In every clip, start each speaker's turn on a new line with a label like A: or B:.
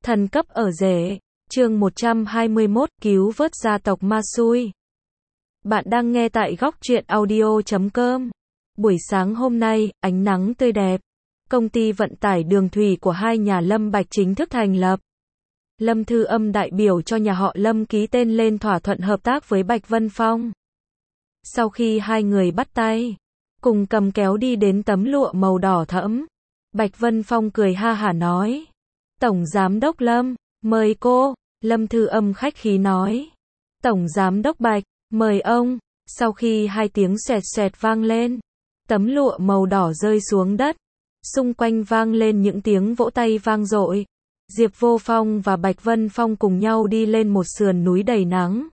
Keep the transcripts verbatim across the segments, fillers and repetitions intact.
A: Thần cấp ở rể, chương một trăm hai mươi mốt, cứu vớt gia tộc Masui. Bạn đang nghe tại góc truyện audio chấm com. Buổi sáng hôm nay, ánh nắng tươi đẹp. Công ty vận tải đường thủy của hai nhà Lâm Bạch chính thức thành lập. Lâm Thư Âm đại biểu cho nhà họ Lâm ký tên lên thỏa thuận hợp tác với Bạch Vân Phong. Sau khi hai người bắt tay, cùng cầm kéo đi đến tấm lụa màu đỏ thẫm, Bạch Vân Phong cười ha hả nói: Tổng Giám đốc Lâm, mời cô. Lâm Thư Âm khách khí nói: Tổng Giám đốc Bạch, mời ông. Sau khi hai tiếng xoẹt xoẹt vang lên, tấm lụa màu đỏ rơi xuống đất. Xung quanh vang lên những tiếng vỗ tay vang dội. Diệp Vô Phong và Bạch Vân Phong cùng nhau đi lên một sườn núi đầy nắng.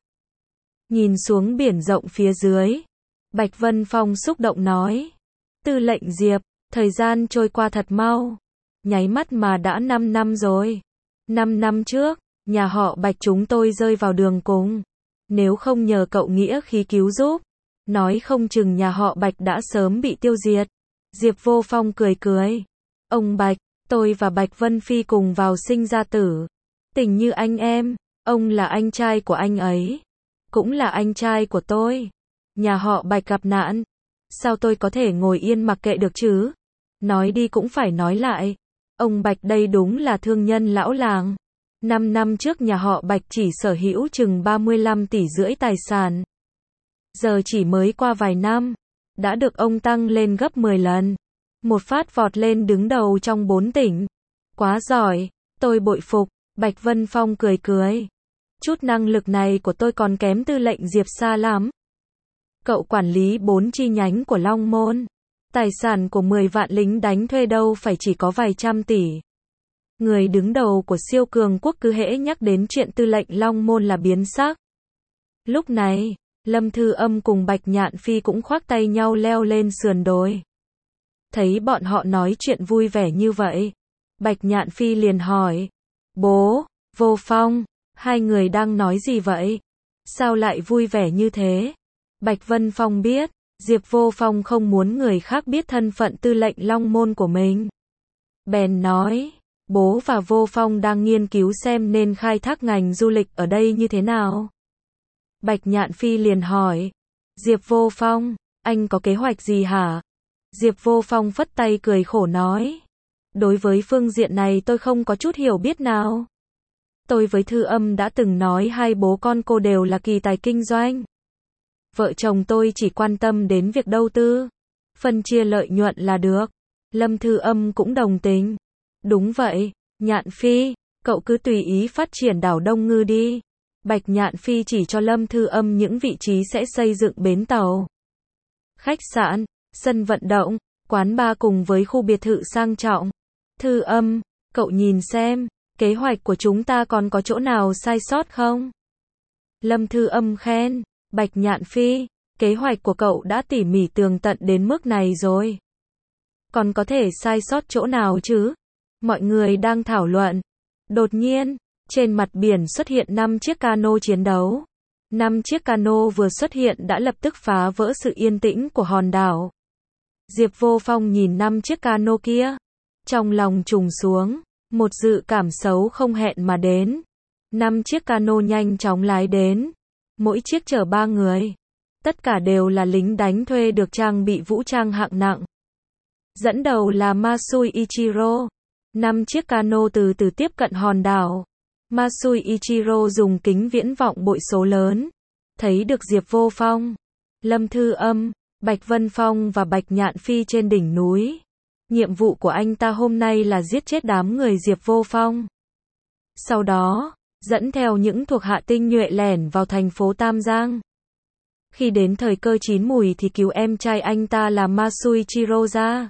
A: Nhìn xuống biển rộng phía dưới, Bạch Vân Phong xúc động nói: Tư lệnh Diệp, thời gian trôi qua thật mau. Nháy mắt mà đã năm năm rồi. năm năm trước, nhà họ Bạch chúng tôi rơi vào đường cùng. Nếu không nhờ cậu nghĩa khí cứu giúp, nói không chừng nhà họ Bạch đã sớm bị tiêu diệt. Diệp Vô Phong cười cười: Ông Bạch, tôi và Bạch Vân Phi cùng vào sinh ra tử. Tình như anh em, ông là anh trai của anh ấy, cũng là anh trai của tôi. Nhà họ Bạch gặp nạn, sao tôi có thể ngồi yên mặc kệ được chứ? Nói đi cũng phải nói lại. Ông Bạch đây đúng là thương nhân lão làng. năm năm trước nhà họ Bạch chỉ sở hữu chừng ba mươi lăm tỷ rưỡi tài sản. Giờ chỉ mới qua vài năm, đã được ông tăng lên gấp mười lần. Một phát vọt lên đứng đầu trong bốn tỉnh. Quá giỏi, tôi bội phục. Bạch Vân Phong cười cười: Chút năng lực này của tôi còn kém tư lệnh Diệp xa lắm. Cậu quản lý bốn chi nhánh của Long Môn. Tài sản của mười vạn lính đánh thuê đâu phải chỉ có vài trăm tỷ. Người đứng đầu của siêu cường quốc cứ hễ nhắc đến chuyện tư lệnh Long Môn là biến sắc. Lúc này, Lâm Thư Âm cùng Bạch Nhạn Phi cũng khoác tay nhau leo lên sườn đồi. Thấy bọn họ nói chuyện vui vẻ như vậy, Bạch Nhạn Phi liền hỏi: Bố, Vô Phong, hai người đang nói gì vậy? Sao lại vui vẻ như thế? Bạch Vân Phong biết, Diệp Vô Phong không muốn người khác biết thân phận tư lệnh Long Môn của mình. Bèn nói: Bố và Vô Phong đang nghiên cứu xem nên khai thác ngành du lịch ở đây như thế nào. Bạch Nhạn Phi liền hỏi: Diệp Vô Phong, anh có kế hoạch gì hả? Diệp Vô Phong phất tay cười khổ nói: Đối với phương diện này tôi không có chút hiểu biết nào. Tôi với Thư Âm đã từng nói hai bố con cô đều là kỳ tài kinh doanh. Vợ chồng tôi chỉ quan tâm đến việc đầu tư, phân chia lợi nhuận là được. Lâm Thư Âm cũng đồng tình: Đúng vậy, Nhạn Phi, cậu cứ tùy ý phát triển đảo Đông Ngư đi. Bạch Nhạn Phi chỉ cho Lâm Thư Âm những vị trí sẽ xây dựng bến tàu, khách sạn, sân vận động, quán bar cùng với khu biệt thự sang trọng. Thư Âm, cậu nhìn xem, kế hoạch của chúng ta còn có chỗ nào sai sót không? Lâm Thư Âm khen: Bạch Nhạn Phi, kế hoạch của cậu đã tỉ mỉ tường tận đến mức này rồi. Còn có thể sai sót chỗ nào chứ? Mọi người đang thảo luận. Đột nhiên, trên mặt biển xuất hiện năm chiếc cano chiến đấu. Năm chiếc cano vừa xuất hiện đã lập tức phá vỡ sự yên tĩnh của hòn đảo. Diệp Vô Phong nhìn năm chiếc cano kia, trong lòng trùng xuống, một dự cảm xấu không hẹn mà đến. Năm chiếc cano nhanh chóng lái đến, mỗi chiếc chở ba người. Tất cả đều là lính đánh thuê được trang bị vũ trang hạng nặng. Dẫn đầu là Masui Ichiro. Năm chiếc cano từ từ tiếp cận hòn đảo. Masui Ichiro dùng kính viễn vọng bội số lớn, thấy được Diệp Vô Phong, Lâm Thư Âm, Bạch Vân Phong và Bạch Nhạn Phi trên đỉnh núi. Nhiệm vụ của anh ta hôm nay là giết chết đám người Diệp Vô Phong. Sau đó, dẫn theo những thuộc hạ tinh nhuệ lẻn vào thành phố Tam Giang. Khi đến thời cơ chín mùi thì cứu em trai anh ta là Masui Ichiro ra.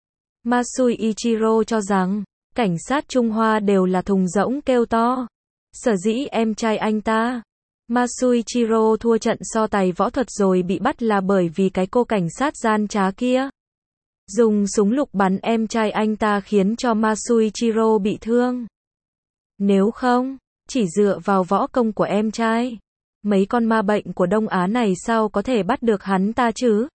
A: Masui Ichiro cho rằng, cảnh sát Trung Hoa đều là thùng rỗng kêu to. Sở dĩ em trai anh ta, Masui Ichiro thua trận so tài võ thuật rồi bị bắt là bởi vì cái cô cảnh sát gian trá kia dùng súng lục bắn em trai anh ta khiến cho Masui Ichiro bị thương. Nếu không, chỉ dựa vào võ công của em trai, mấy con ma bệnh của Đông Á này sao có thể bắt được hắn ta chứ?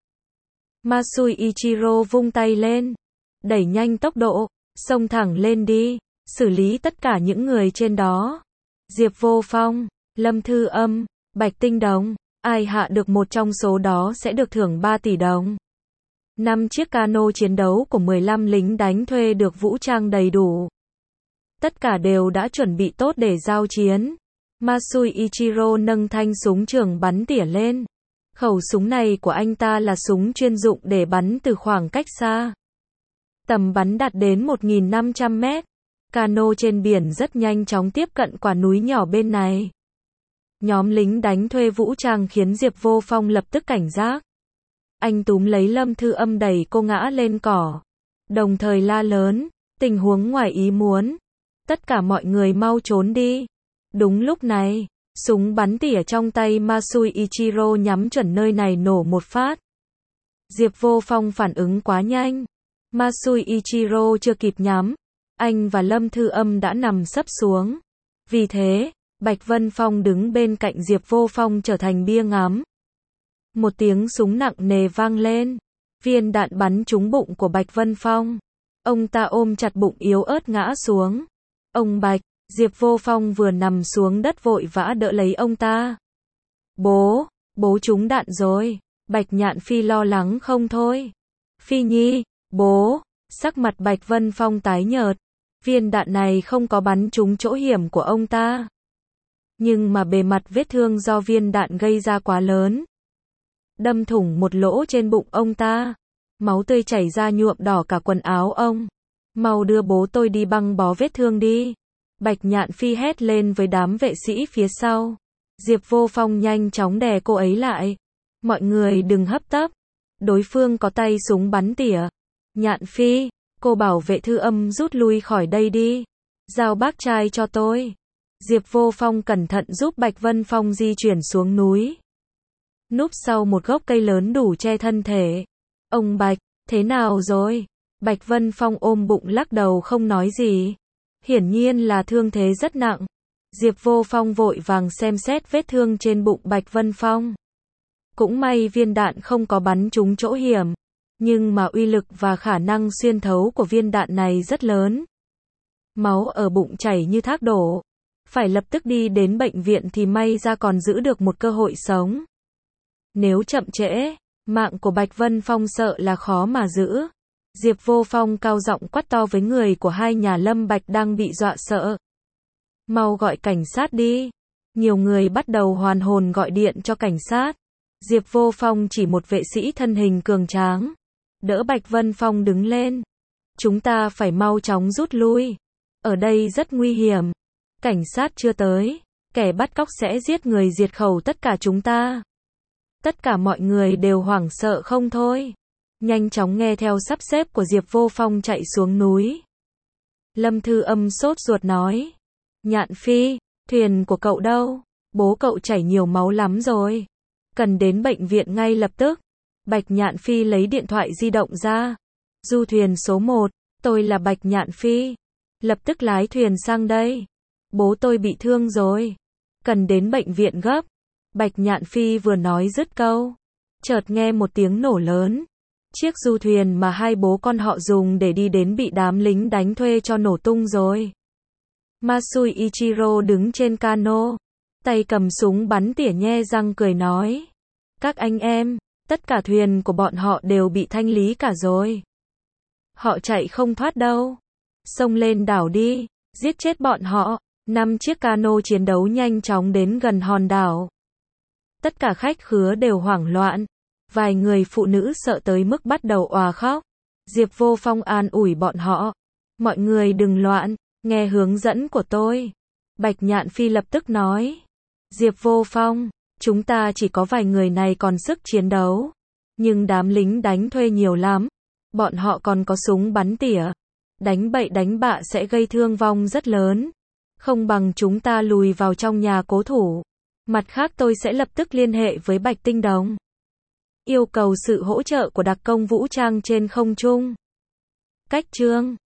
A: Masui Ichiro vung tay lên, đẩy nhanh tốc độ, xông thẳng lên đi. xử lý tất cả những người trên đó. Diệp Vô Phong, Lâm Thư Âm, Bạch Tinh Đồng, ai hạ được một trong số đó sẽ được thưởng ba tỷ đồng. năm chiếc cano chiến đấu của mười lăm lính đánh thuê được vũ trang đầy đủ. Tất cả đều đã chuẩn bị tốt để giao chiến. Masui Ichiro nâng thanh súng trường bắn tỉa lên. Khẩu súng này của anh ta là súng chuyên dụng để bắn từ khoảng cách xa. Tầm bắn đạt đến một nghìn năm trăm mét. Cano trên biển rất nhanh chóng tiếp cận quả núi nhỏ bên này. Nhóm lính đánh thuê vũ trang khiến Diệp Vô Phong lập tức cảnh giác. Anh túm lấy Lâm Thư Âm đẩy cô ngã lên cỏ. Đồng thời la lớn, tình huống ngoài ý muốn. Tất cả mọi người mau trốn đi. Đúng lúc này, súng bắn tỉa trong tay Masui Ichiro nhắm chuẩn nơi này nổ một phát. Diệp Vô Phong phản ứng quá nhanh. Masui Ichiro chưa kịp nhắm. Anh và Lâm Thư Âm đã nằm sấp xuống. Vì thế, Bạch Vân Phong đứng bên cạnh Diệp Vô Phong trở thành bia ngắm. Một tiếng súng nặng nề vang lên. Viên đạn bắn trúng bụng của Bạch Vân Phong. Ông ta ôm chặt bụng yếu ớt ngã xuống. Ông Bạch, Diệp Vô Phong vừa nằm xuống đất vội vã đỡ lấy ông ta. Bố, bố trúng đạn rồi. Bạch Nhạn Phi lo lắng không thôi. Phi Nhi, bố, sắc mặt Bạch Vân Phong tái nhợt. Viên đạn này không có bắn trúng chỗ hiểm của ông ta. Nhưng mà bề mặt vết thương do viên đạn gây ra quá lớn. Đâm thủng một lỗ trên bụng ông ta. Máu tươi chảy ra nhuộm đỏ cả quần áo ông. Mau đưa bố tôi đi băng bó vết thương đi. Bạch Nhạn Phi hét lên với đám vệ sĩ phía sau. Diệp Vô Phong nhanh chóng đè cô ấy lại. Mọi người đừng hấp tấp. Đối phương có tay súng bắn tỉa. Nhạn Phi, cô bảo vệ Thư Âm rút lui khỏi đây đi. Giao bác trai cho tôi. Diệp Vô Phong cẩn thận giúp Bạch Vân Phong di chuyển xuống núi. Núp sau một gốc cây lớn đủ che thân thể. Ông Bạch, thế nào rồi? Bạch Vân Phong ôm bụng lắc đầu không nói gì. Hiển nhiên là thương thế rất nặng. Diệp Vô Phong vội vàng xem xét vết thương trên bụng Bạch Vân Phong. Cũng may viên đạn không có bắn trúng chỗ hiểm. Nhưng mà uy lực và khả năng xuyên thấu của viên đạn này rất lớn. Máu ở bụng chảy như thác đổ. Phải lập tức đi đến bệnh viện thì may ra còn giữ được một cơ hội sống. Nếu chậm trễ, mạng của Bạch Vân Phong sợ là khó mà giữ. Diệp Vô Phong cao giọng quát to với người của hai nhà Lâm Bạch đang bị dọa sợ. Mau gọi cảnh sát đi. Nhiều người bắt đầu hoàn hồn gọi điện cho cảnh sát. Diệp Vô Phong chỉ một vệ sĩ thân hình cường tráng. Đỡ Bạch Vân Phong đứng lên. Chúng ta phải mau chóng rút lui. Ở đây rất nguy hiểm. Cảnh sát chưa tới. Kẻ bắt cóc sẽ giết người diệt khẩu tất cả chúng ta. Tất cả mọi người đều hoảng sợ không thôi. Nhanh chóng nghe theo sắp xếp của Diệp Vô Phong chạy xuống núi. Lâm Thư Âm sốt ruột nói. Nhạn Phi, thuyền của cậu đâu? Bố cậu chảy nhiều máu lắm rồi. Cần đến bệnh viện ngay lập tức. Bạch Nhạn Phi lấy điện thoại di động ra. Du thuyền số một, tôi là Bạch Nhạn Phi. Lập tức lái thuyền sang đây. Bố tôi bị thương rồi. Cần đến bệnh viện gấp. Bạch Nhạn Phi vừa nói dứt câu. Chợt nghe một tiếng nổ lớn. Chiếc du thuyền mà hai bố con họ dùng để đi đến bị đám lính đánh thuê cho nổ tung rồi. Masui Ichiro đứng trên cano. Tay cầm súng bắn tỉa nhe răng cười nói. Các anh em, tất cả thuyền của bọn họ đều bị thanh lý cả rồi. Họ chạy không thoát đâu. Xông lên đảo đi, giết chết bọn họ. Năm chiếc cano chiến đấu nhanh chóng đến gần hòn đảo. Tất cả khách khứa đều hoảng loạn. Vài người phụ nữ sợ tới mức bắt đầu òa khóc. Diệp Vô Phong an ủi bọn họ. Mọi người đừng loạn, nghe hướng dẫn của tôi. Bạch Nhạn Phi lập tức nói. Diệp Vô Phong, chúng ta chỉ có vài người này còn sức chiến đấu. Nhưng đám lính đánh thuê nhiều lắm. Bọn họ còn có súng bắn tỉa. Đánh bậy đánh bạ sẽ gây thương vong rất lớn. Không bằng chúng ta lùi vào trong nhà cố thủ. Mặt khác tôi sẽ lập tức liên hệ với Bạch Tinh Đồng. Yêu cầu sự hỗ trợ của đặc công vũ trang trên không trung. Cách chương